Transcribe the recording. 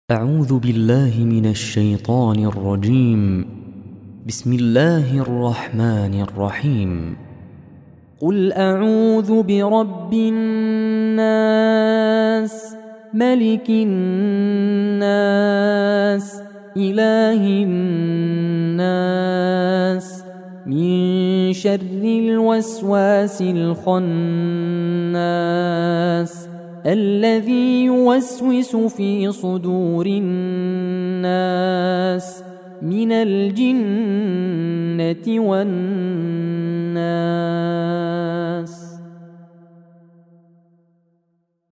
أعوذ بالله من الشيطان الرجيم. بسم الله الرحمن الرحيم. قل أعوذ برب الناس، ملك الناس، إله الناس، من شر الوسواس الخناس الذي يوسوس في صدور الناس من الجنة والناس.